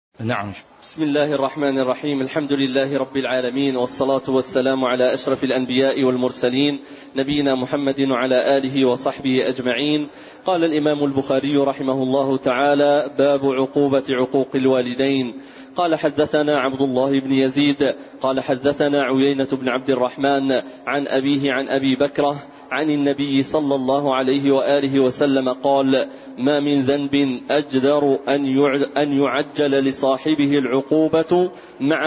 نعم. بسم الله الرحمن الرحيم. الحمد لله رب العالمين، والصلاة والسلام على أشرف الأنبياء والمرسلين، نبينا محمد وعلى آله وصحبه أجمعين. قال الإمام البخاري رحمه الله تعالى: باب عقوبة عقوق الوالدين. قال: حدثنا عبد الله بن يزيد قال حدثنا عيينة بن عبد الرحمن عن أبيه عن أبي بكرة عن النبي صلى الله عليه وآله وسلم قال: ما من ذنب أجدر أن يعجل لصاحبه العقوبة مع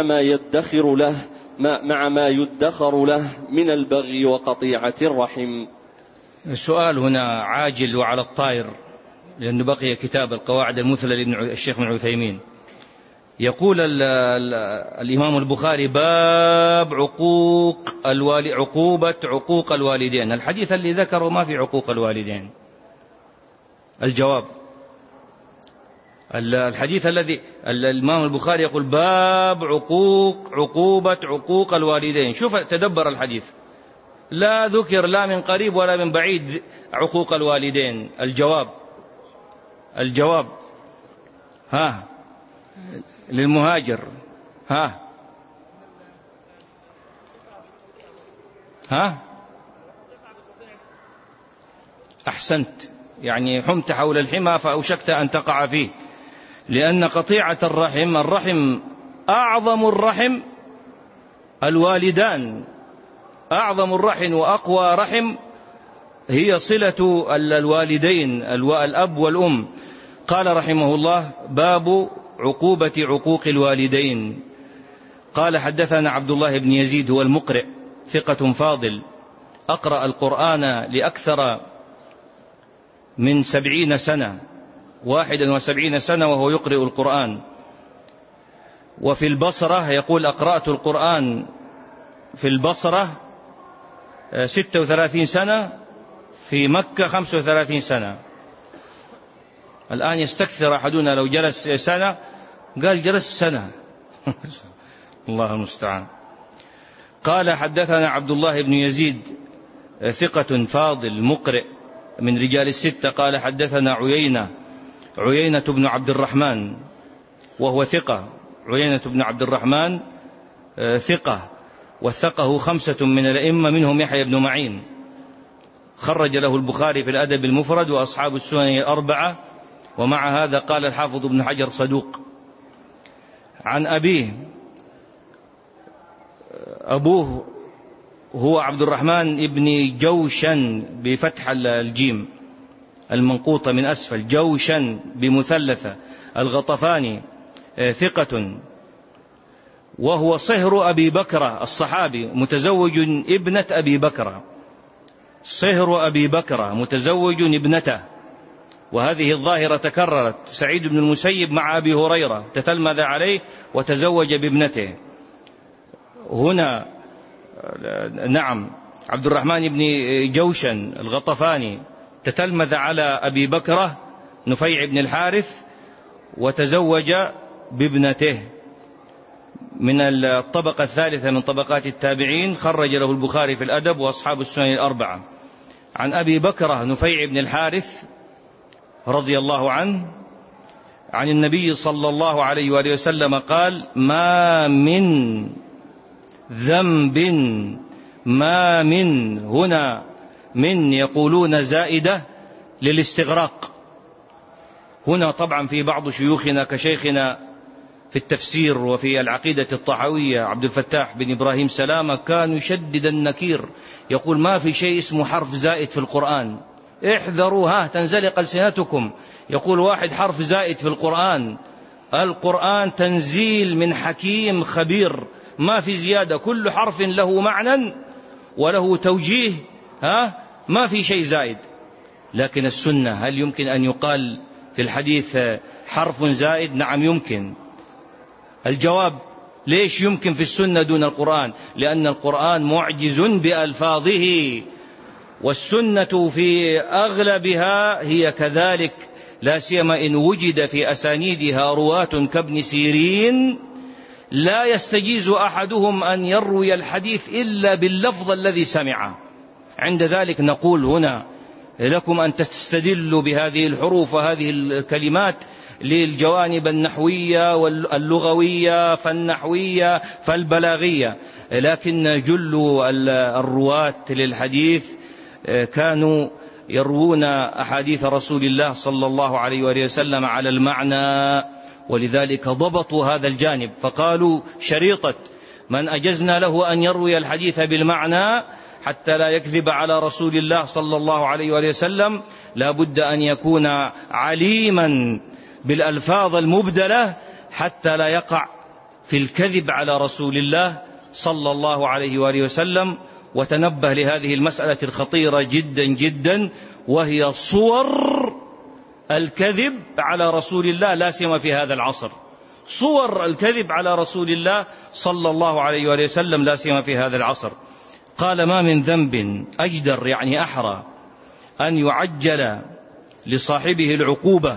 ما يدخر له من البغي وقطيعة الرحم. السؤال هنا عاجل وعلى الطائر، لأنه بقي كتاب القواعد المثلى للشيخ ابن عثيمين. يقول الإمام البخاري: باب عقوبة عقوق الوالدين. الحديث اللي ذكره ما في عقوق الوالدين. الجواب: الحديث الذي الإمام البخاري يقول باب عقوبة عقوق الوالدين. شوف، تدبر الحديث، لا ذكر لا من قريب ولا من بعيد عقوق الوالدين. الجواب للمهاجر. أحسنت، يعني حمت حول الحمى فأوشكت أن تقع فيه، لأن قطيعة الرحم أعظم الرحم الوالدان. أعظم الرحم وأقوى رحم هي صلة الوالدين، الأب والأم. قال رحمه الله: باب عقوبة عقوق الوالدين. قال: حدثنا عبد الله بن يزيد، هو المقرئ، ثقة فاضل، أقرأ القرآن لأكثر من 70 سنة، 71 سنة وهو يقرأ القرآن. وفي البصرة يقول: أقرأت القرآن في البصرة 36 سنة، في مكة 35 سنة. الآن يستكثر أحدنا لو جلس سنة، قال جلس سنة. الله المستعان. قال: حدثنا عبد الله بن يزيد، ثقة فاضل مقرئ من رجال الستة. قال: حدثنا عيينة بن عبد الرحمن، وهو ثقة. عيينة بن عبد الرحمن ثقة، وثقه 5 من الأئمة، منهم يحيى بن معين، خرج له البخاري في الأدب المفرد وأصحاب السنن 4. ومع هذا قال الحافظ ابن حجر: صدوق. عن أبوه هو عبد الرحمن ابن جوشن بفتح الجيم المنقوطة من أسفل، جوشن بمثلثة، الغطفاني، ثقة، وهو صهر أبي بكرة الصحابي، متزوج ابنة أبي بكرة. صهر أبي بكرة متزوج ابنته، وهذه الظاهرة تكررت. سعيد بن المسيب مع أبي هريرة تتلمذ عليه وتزوج بابنته. هنا نعم، عبد الرحمن بن جوشن الغطفاني تتلمذ على أبي بكرة نفيع بن الحارث وتزوج بابنته، من الطبقة الثالثة من طبقات التابعين، خرج له البخاري في الأدب وأصحاب السنن 4. عن أبي بكرة نفيع بن الحارث رضي الله عنه عن النبي صلى الله عليه وآله وسلم قال: ما من ذنب، ما من هنا من يقولون زائدة للاستغراق. هنا طبعا في بعض شيوخنا كشيخنا في التفسير وفي العقيدة الطحاوية عبد الفتاح بن إبراهيم سلامة كان يشدد النكير، يقول: ما في شيء اسمه حرف زائد في القرآن، احذروا تنزلق ألسنتكم. يقول واحد: حرف زائد في القرآن تنزيل من حكيم خبير، ما في زيادة، كل حرف له معنى وله توجيه، ما في شيء زائد. لكن السنة، هل يمكن أن يقال في الحديث حرف زائد؟ نعم يمكن. الجواب: ليش يمكن في السنة دون القرآن؟ لأن القرآن معجز بألفاظه، والسنة في أغلبها هي كذلك، لا سيما إن وجد في أسانيدها رواة كابن سيرين لا يستجيز أحدهم أن يروي الحديث إلا باللفظ الذي سمعه. عند ذلك نقول هنا لكم أن تستدلوا بهذه الحروف وهذه الكلمات للجوانب النحوية واللغوية فالنحوية فالبلاغية، لكن جل الرواة للحديث كانوا يروون أحاديث رسول الله صلى الله عليه وآله وسلم على المعنى، ولذلك ضبطوا هذا الجانب فقالوا شريطة من أجزنا له أن يروي الحديث بالمعنى حتى لا يكذب على رسول الله صلى الله عليه وآله وسلم لا بد أن يكون عليما بالألفاظ المبدلة حتى لا يقع في الكذب على رسول الله صلى الله عليه وآله وسلم. وتنبه لهذه المسألة الخطيرة جدا جدا، وهي صور الكذب على رسول الله لا سيما في هذا العصر، صور الكذب على رسول الله صلى الله عليه وآله وسلم لا سيما في هذا العصر. قال ما من ذنب أجدر يعني أحرى أن يعجل لصاحبه العقوبة،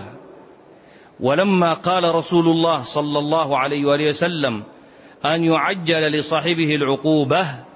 ولما قال رسول الله صلى الله عليه وآله وسلم أن يعجل لصاحبه العقوبة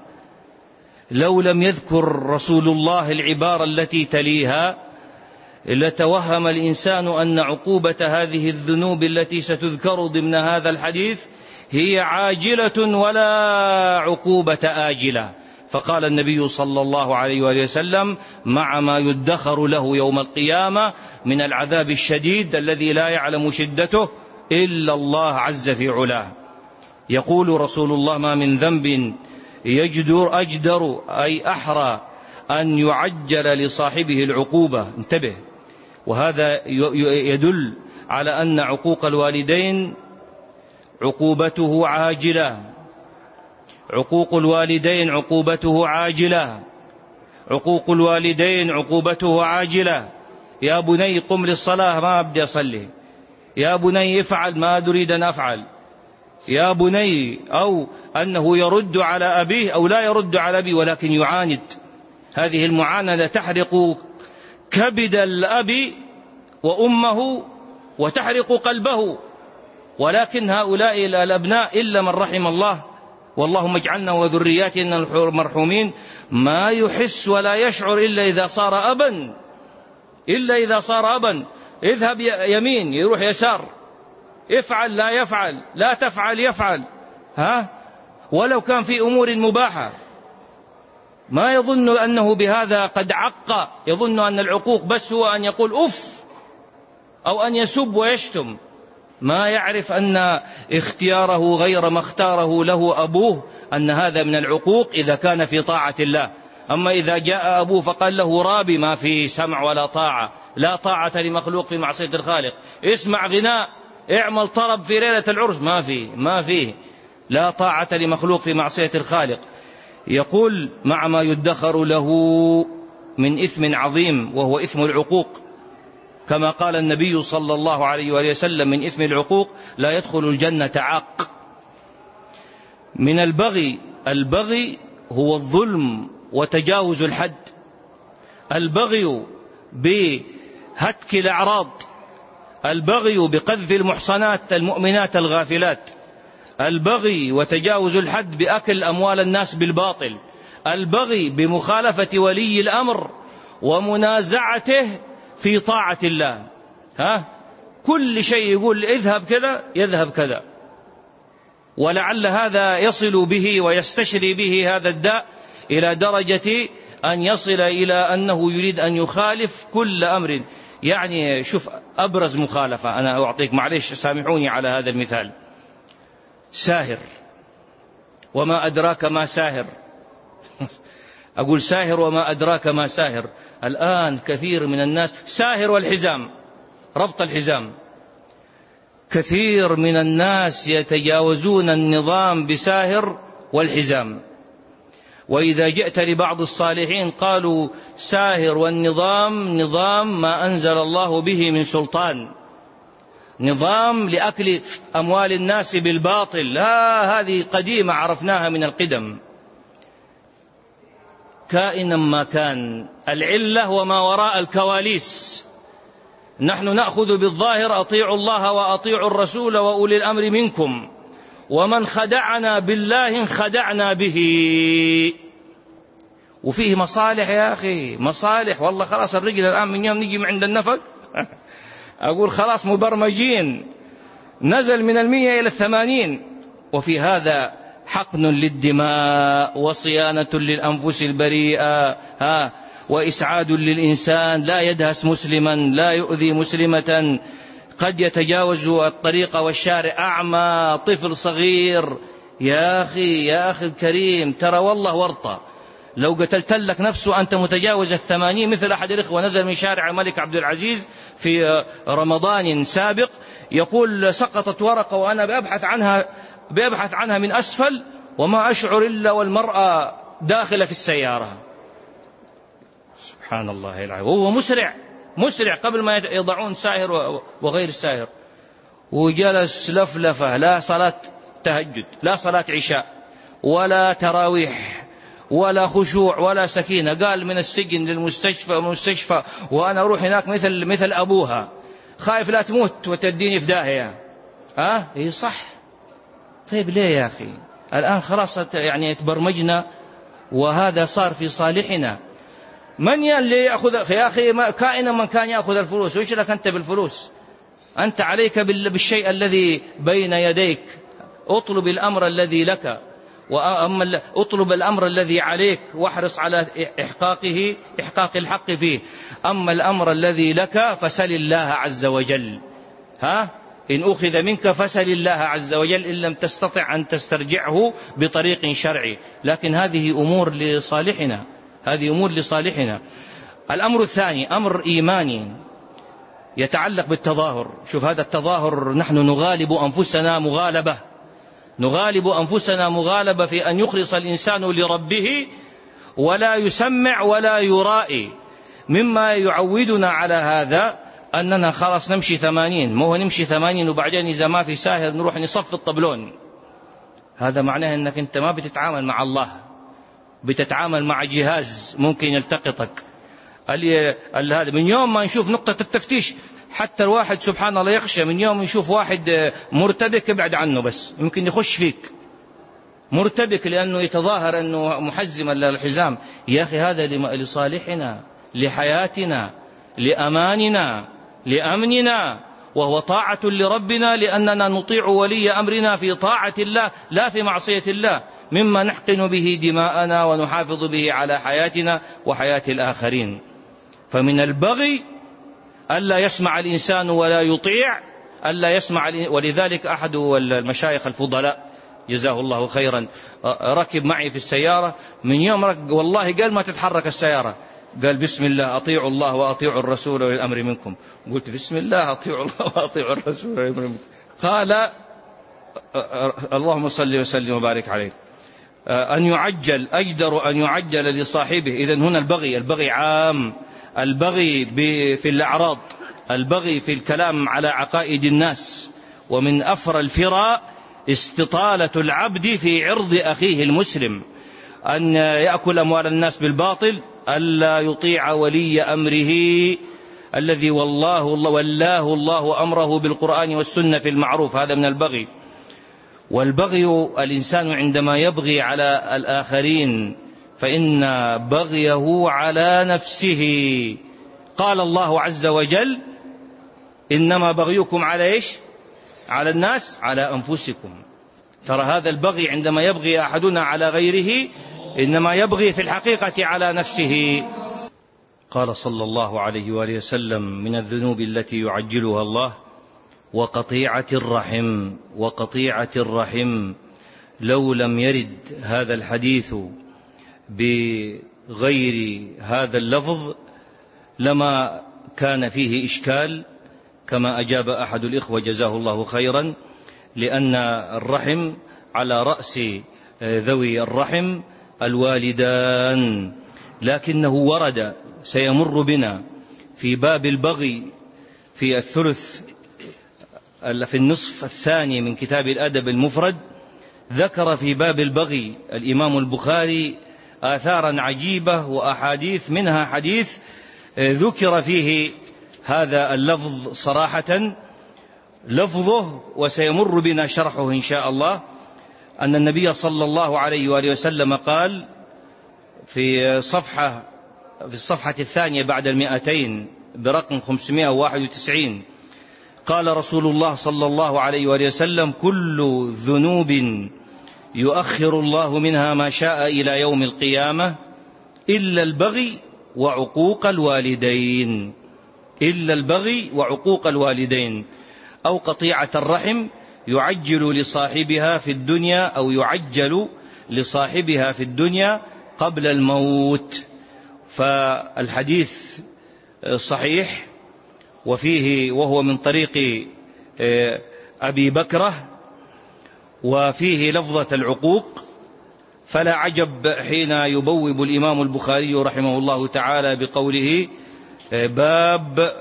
لو لم يذكر رسول الله العبارة التي تليها لتوهم الإنسان أن عقوبة هذه الذنوب التي ستذكر ضمن هذا الحديث هي عاجلة ولا عقوبة آجلة. فقال النبي صلى الله عليه وآله وسلم مع ما يدخر له يوم القيامة من العذاب الشديد الذي لا يعلم شدته إلا الله عز في علاه. يقول رسول الله ما من ذنب أجدر أي أحرى أن يعجل لصاحبه العقوبة. انتبه، وهذا يدل على أن عقوق الوالدين عقوبته عاجلة، عقوق الوالدين عقوبته عاجلة، عقوق الوالدين عقوبته عاجلة. يا بني قم للصلاة ما أبدأ أصلي، يا بني افعل ما أريد أن أفعل، يا بني، أو أنه يرد على أبيه أو لا يرد على أبيه ولكن يعاند. هذه المعاندة تحرق كبد الأب وأمه وتحرق قلبه، ولكن هؤلاء الأبناء إلا من رحم الله، واللهم اجعلنا وذرياتنا المرحومين، ما يحس ولا يشعر إلا إذا صار أبا، إلا إذا صار أبا. اذهب يمين يروح يسار، افعل لا يفعل، لا تفعل يفعل، ولو كان في أمور مباحة. ما يظن أنه بهذا قد عق، يظن أن العقوق بس هو أن يقول أف أو أن يسب ويشتم، ما يعرف أن اختياره غير ما اختاره له أبوه، أن هذا من العقوق إذا كان في طاعة الله. أما إذا جاء أبوه فقال له رابي، ما في سمع ولا طاعة، لا طاعة لمخلوق في معصية الخالق. اسمع غناء، اعمل طرب في ليلة العرس، ما فيه لا طاعة لمخلوق في معصية الخالق. يقول مع ما يدخر له من إثم عظيم وهو إثم العقوق، كما قال النبي صلى الله عليه وآله وسلم من إثم العقوق لا يدخل الجنة عاق. من البغي هو الظلم وتجاوز الحد، البغي بهتك الأعراض، البغي بقذف المحصنات المؤمنات الغافلات، البغي وتجاوز الحد بأكل أموال الناس بالباطل، البغي بمخالفة ولي الأمر ومنازعته في طاعة الله. كل شيء يقول اذهب كذا يذهب كذا، ولعل هذا يصل به ويستشري به هذا الداء إلى درجة أن يصل إلى أنه يريد أن يخالف كل أمر. يعني شوف أبرز مخالفة، أنا أعطيك معلش سامحوني على هذا المثال، ساهر، وما أدراك ما ساهر. أقول ساهر وما أدراك ما ساهر. الآن كثير من الناس ساهر والحزام، ربط الحزام، كثير من الناس يتجاوزون النظام بساهر والحزام. وإذا جئت لبعض الصالحين قالوا ساهر والنظام نظام ما أنزل الله به من سلطان، نظام لأكل أموال الناس بالباطل. لا، هذه قديمة عرفناها من القدم. كائنا ما كان، العلة وما وراء الكواليس. نحن نأخذ بالظاهر أطيعوا الله وأطيعوا الرسول وأولي الأمر منكم، ومن خدعنا بالله خدعنا به. وفيه مصالح يا أخي، مصالح والله. خلاص الرجل الآن من يوم نجي عند النفق أقول خلاص مبرمجين، نزل من 100 إلى 80. وفي هذا حقن للدماء وصيانة للأنفس البريئة وإسعاد للإنسان، لا يدهس مسلما، لا يؤذي مسلمة، قد يتجاوز الطريق والشارع أعمى، طفل صغير. يا أخي الكريم، ترى والله ورطة، لو قتلت لك نفسه أنت متجاوز 80. مثل أحد الإخوة نزل من شارع الملك عبد العزيز في رمضان سابق، يقول سقطت ورقة وأنا بأبحث عنها من أسفل وما أشعر إلا والمرأة داخلة في السيارة. سبحان الله العظيم. وهو مسرع قبل ما يضعون سائر وغير السائر، وجلس لفلفة، لا صلاة تهجد، لا صلاة عشاء، ولا تراويح، ولا خشوع، ولا سكينة. قال من السجن للمستشفى ومستشفى، وأنا أروح هناك مثل أبوها، خايف لا تموت وتديني في داهية. إيه صح. طيب ليه يا أخي؟ الآن خلاص يعني تبرمجنا، وهذا صار في صالحنا. من اللي يأخذ يا أخي؟ كائنا من كان يأخذ الفلوس، وإيش لك أنت بالفلوس؟ أنت عليك بالشيء الذي بين يديك. اطلب الأمر الذي لك، اطلب الأمر الذي عليك، واحرص على إحقاق الحق فيه. أما الأمر الذي لك فسل الله عز وجل. إن أخذ منك فسل الله عز وجل، إن لم تستطع أن تسترجعه بطريق شرعي. لكن هذه أمور لصالحنا. الأمر الثاني أمر إيماني يتعلق بالتظاهر. شوف هذا التظاهر، نحن نغالب أنفسنا مغالبة في أن يخلص الإنسان لربه ولا يسمع ولا يرائي. مما يعودنا على هذا أننا خلاص نمشي 80، مو نمشي 80 وبعدين إذا ما في ساهر نروح نصف الطبلون. هذا معناه أنك أنت ما بتتعامل مع الله، بتتعامل مع جهاز ممكن يلتقطك. هذا من يوم ما نشوف نقطة التفتيش، حتى الواحد سبحان الله يخشى من يوم يشوف واحد مرتبك ابعد عنه، بس يمكن يخش فيك مرتبك لأنه يتظاهر أنه محزما للحزام. يا أخي هذا لصالحنا، لحياتنا، لأماننا، لأمننا، وهو طاعة لربنا، لأننا نطيع ولي أمرنا في طاعة الله لا في معصية الله، مما نحقن به دماءنا ونحافظ به على حياتنا وحياة الآخرين. فمن البغي ألا يسمع الإنسان ولا يطيع، ألا يسمع. ولذلك أحد المشايخ الفضلاء جزاه الله خيرا ركب معي في السيارة، من يوم والله قال ما تتحرك السيارة، قال بسم الله أطيعوا الله وأطيعوا الرسول والأمر منكم. قلت بسم الله أطيعوا الله وأطيعوا الرسول والأمر منكم. قال اللهم صل وسلم وبارك عليه. أجدر أن يعجل لصاحبه. إذن هنا البغي عام، البغي في الأعراض، البغي في الكلام على عقائد الناس. ومن أفر الفرى استطالة العبد في عرض أخيه المسلم، أن يأكل أموال الناس بالباطل، ألا يطيع ولي أمره الذي ولاه الله أمره بالقرآن والسنة في المعروف. هذا من البغي. والبغي الإنسان عندما يبغي على الآخرين فإن بغيه على نفسه. قال الله عز وجل إنما بغيكم على إيش؟ على الناس، على أنفسكم. ترى هذا البغي عندما يبغي أحدنا على غيره إنما يبغي في الحقيقة على نفسه. قال صلى الله عليه وآله وسلم من الذنوب التي يعجلها الله وقطيعة الرحم. لو لم يرد هذا الحديث بغير هذا اللفظ لما كان فيه إشكال، كما أجاب أحد الإخوة جزاه الله خيرا، لأن الرحم على رأس ذوي الرحم الوالدان. لكنه ورد سيمر بنا في باب البغي في في النصف الثاني من كتاب الأدب المفرد. ذكر في باب البغي الإمام البخاري آثارا عجيبة وأحاديث، منها حديث ذكر فيه هذا اللفظ صراحة لفظه، وسيمر بنا شرحه إن شاء الله. أن النبي صلى الله عليه وآله وسلم قال في الصفحة الثانية بعد 200 برقم 591: قال رسول الله صلى الله عليه وآله وسلم: كل ذنوب يؤخر الله منها ما شاء إلى يوم القيامة إلا البغي وعقوق الوالدين، إلا البغي وعقوق الوالدين، أو قطيعة الرحم يعجل لصاحبها في الدنيا، أو يعجل لصاحبها في الدنيا قبل الموت. فالحديث صحيح، وهو من طريق أبي بكرة، وفيه لفظة العقوق. فلا عجب حين يبوب الإمام البخاري رحمه الله تعالى بقوله: باب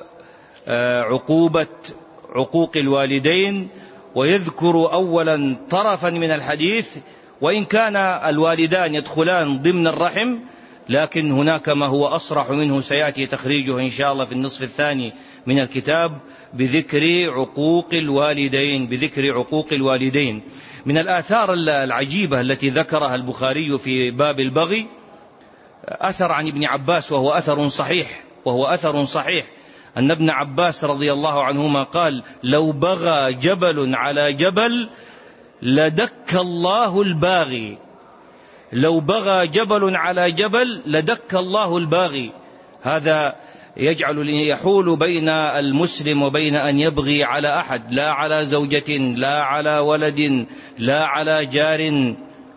عقوبة عقوق الوالدين، ويذكر أولا طرفا من الحديث، وإن كان الوالدان يدخلان ضمن الرحم، لكن هناك ما هو أصرح منه سيأتي تخريجه إن شاء الله في النصف الثاني من الكتاب بذكر عقوق الوالدين، بذكر عقوق الوالدين. من الآثار العجيبة التي ذكرها البخاري في باب البغي أثر عن ابن عباس، وهو أثر صحيح أن ابن عباس رضي الله عنهما قال: لو بغى جبل على جبل لدك الله الباغي، لو بغى جبل على جبل لدك الله الباغي. هذا يحول بين المسلم وبين أن يبغي على أحد، لا على زوجة، لا على ولد، لا على جار.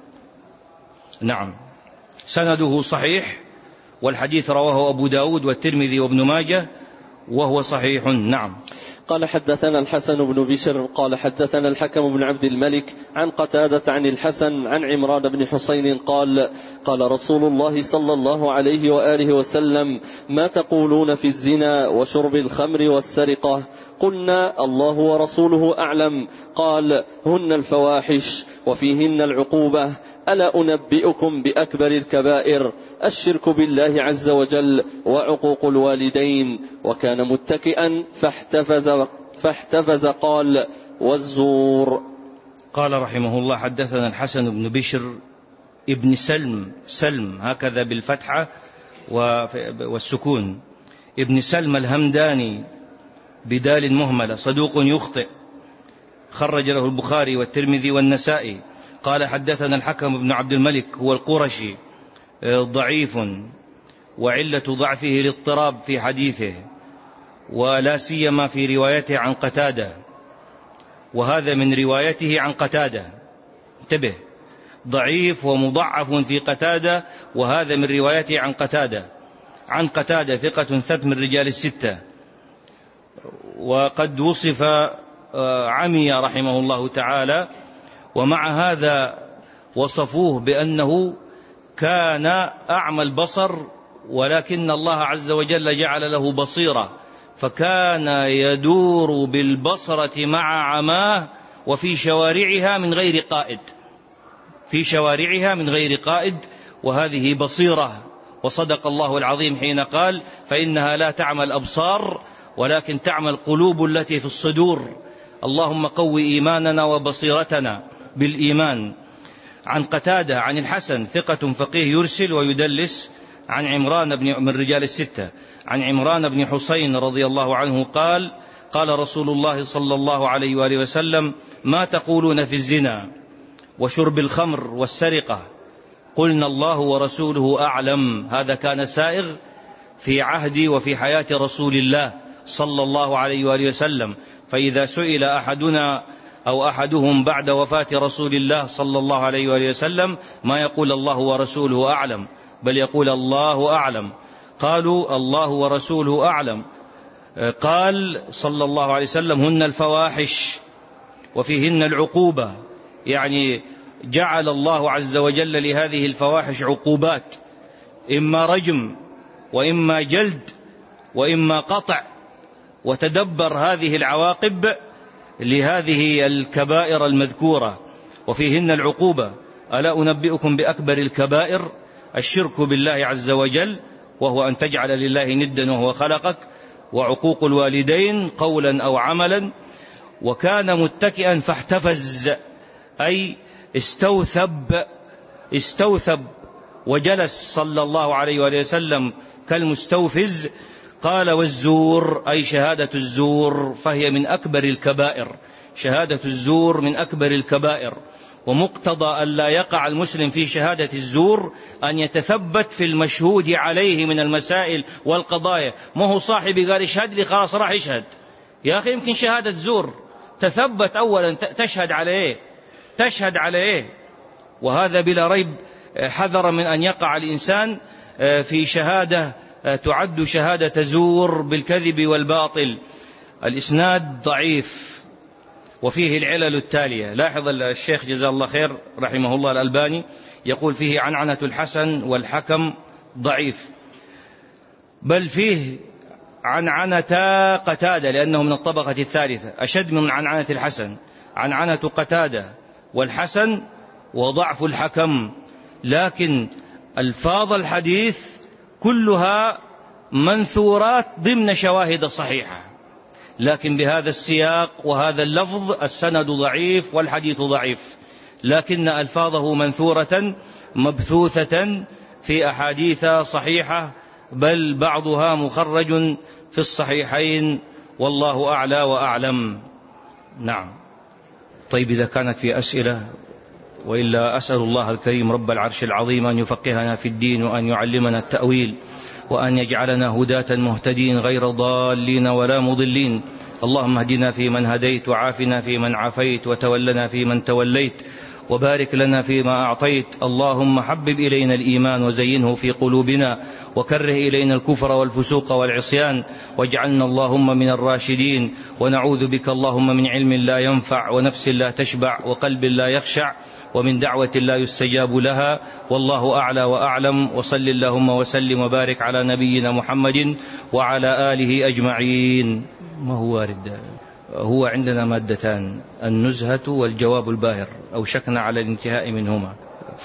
نعم، سنده صحيح، والحديث رواه أبو داود والترمذي وابن ماجه، وهو صحيح. نعم. قال: حدثنا الحسن بن بشر قال حدثنا الحكم بن عبد الملك عن قتادة عن الحسن عن عمران بن حسين قال: قال رسول الله صلى الله عليه وآله وسلم: ما تقولون في الزنا وشرب الخمر والسرقة؟ قلنا: الله ورسوله أعلم. قال: هن الفواحش وفيهن العقوبة. ألا أنبئكم بأكبر الكبائر؟ الشرك بالله عز وجل وعقوق الوالدين. وكان متكئا فاحتفز قال: والزور. قال رحمه الله: حدثنا الحسن بن بشر ابن سلم هكذا بالفتحة والسكون، ابن سلم الهمداني بدال مهملة، صدوق يخطئ، خرج له البخاري والترمذي والنسائي. قال: حدثنا الحكم بن عبد الملك، هو القرشي، ضعيف، وعلة ضعفه الاضطراب في حديثه، ولا سيما في روايته عن قتادة، وهذا من روايته عن قتادة. انتبه، ضعيف ومضعف في قتادة، وهذا من روايته عن قتادة ثقة ثبت من رجال الستة، وقد وصف عمي رحمه الله تعالى، ومع هذا وصفوه بأنه كان أعمى البصر، ولكن الله عز وجل جعل له بصيرة، فكان يدور بالبصرة مع عماه وفي شوارعها من غير قائد، وهذه بصيرة. وصدق الله العظيم حين قال: فإنها لا تعمى الأبصار ولكن تعمى القلوب التي في الصدور. اللهم قوي إيماننا وبصيرتنا بالإيمان. عن قتادة عن الحسن ثقة فقيه يرسل ويدلس، عن عمران من رجال الستة، عن عمران بن حسين رضي الله عنه قال: قال رسول الله صلى الله عليه وآله وسلم: ما تقولون في الزنا وشرب الخمر والسرقة؟ قلنا: الله ورسوله أعلم. هذا كان سائغ في عهد وفي حياة رسول الله صلى الله عليه وآله وسلم، فإذا سئل أحدنا أو أحدهم بعد وفاة رسول الله صلى الله عليه وآله وسلم ما يقول الله ورسوله أعلم، بل يقول الله أعلم. قالوا: الله ورسوله أعلم. قال صلى الله عليه وسلم: هن الفواحش وفيهن العقوبة، يعني جعل الله عز وجل لهذه الفواحش عقوبات، إما رجم وإما جلد وإما قطع. وتدبر هذه العواقب لهذه الكبائر المذكورة: وفيهن العقوبة. ألا أنبئكم بأكبر الكبائر؟ الشرك بالله عز وجل، وهو أن تجعل لله ندا وهو خلقك، وعقوق الوالدين قولا أو عملا. وكان متكئا فاحتفز، أي استوثب وجلس صلى الله عليه وآله وسلم كالمستوفز. قال والزور أي شهادة الزور فهي من أكبر الكبائر، شهادة الزور من أكبر الكبائر. ومقتضى أن لا يقع المسلم في شهادة الزور أن يتثبت في المشهود عليه من المسائل والقضايا. ما هو صاحبي قال اشهد لي خلاص راح يشهد، يا أخي يمكن شهادة زور، تثبت أولا تشهد على إيه. وهذا بلا ريب حذر من أن يقع الإنسان في شهادة تعد شهادة زور بالكذب والباطل. الإسناد ضعيف وفيه العلل التالية. لاحظ الشيخ جزاه الله خير رحمه الله الألباني يقول فيه عنعنة الحسن والحكم ضعيف، بل فيه عنعنة قتادة لأنه من الطبقة الثالثة أشد من عنعنة الحسن، عنعنة قتادة والحسن وضعف الحكم. لكن ألفاظ الحديث كلها منثورات ضمن شواهد صحيحة، لكن بهذا السياق وهذا اللفظ السند ضعيف والحديث ضعيف، لكن ألفاظه منثورة مبثوثة في أحاديث صحيحة، بل بعضها مخرج في الصحيحين، والله أعلى وأعلم. نعم. طيب إذا كانت في أسئلة، وإلا أسأل الله الكريم رب العرش العظيم أن يفقهنا في الدين وأن يعلمنا التأويل وأن يجعلنا هداة مهتدين غير ضالين ولا مضلين. اللهم اهدنا فيمن هديت، وعافنا فيمن عافيت، وتولنا فيمن توليت، وبارك لنا فيما أعطيت. اللهم حبب إلينا الإيمان وزينه في قلوبنا، وكره إلينا الكفر والفسوق والعصيان، واجعلنا اللهم من الراشدين. ونعوذ بك اللهم من علم لا ينفع، ونفس لا تشبع، وقلب لا يخشع، ومن دعوة لا يستجاب لها. والله أعلى وأعلم. وصل اللهم وسلم وبارك على نبينا محمد وعلى آله أجمعين. ما هو وارد؟ هو عندنا مادتان، النزهة والجواب الباهر، أو شكنا على الانتهاء منهما،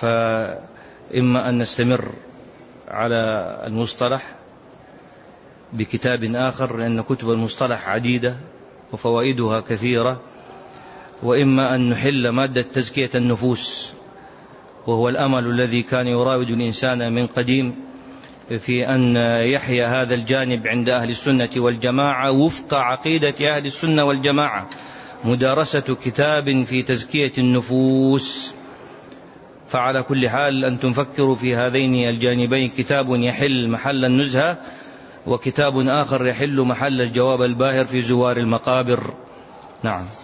فإما أن نستمر على المصطلح بكتاب آخر لأن كتب المصطلح عديدة وفوائدها كثيرة، وإما أن نحل مادة تزكية النفوس، وهو الأمل الذي كان يراود الإنسان من قديم في أن يحيا هذا الجانب عند أهل السنة والجماعة وفق عقيدة أهل السنة والجماعة، مدارسة كتاب في تزكية النفوس. فعلى كل حال أنتم فكروا في هذين الجانبين، كتاب يحل محل النزهة، وكتاب آخر يحل محل الجواب الباهر في زوار المقابر. نعم.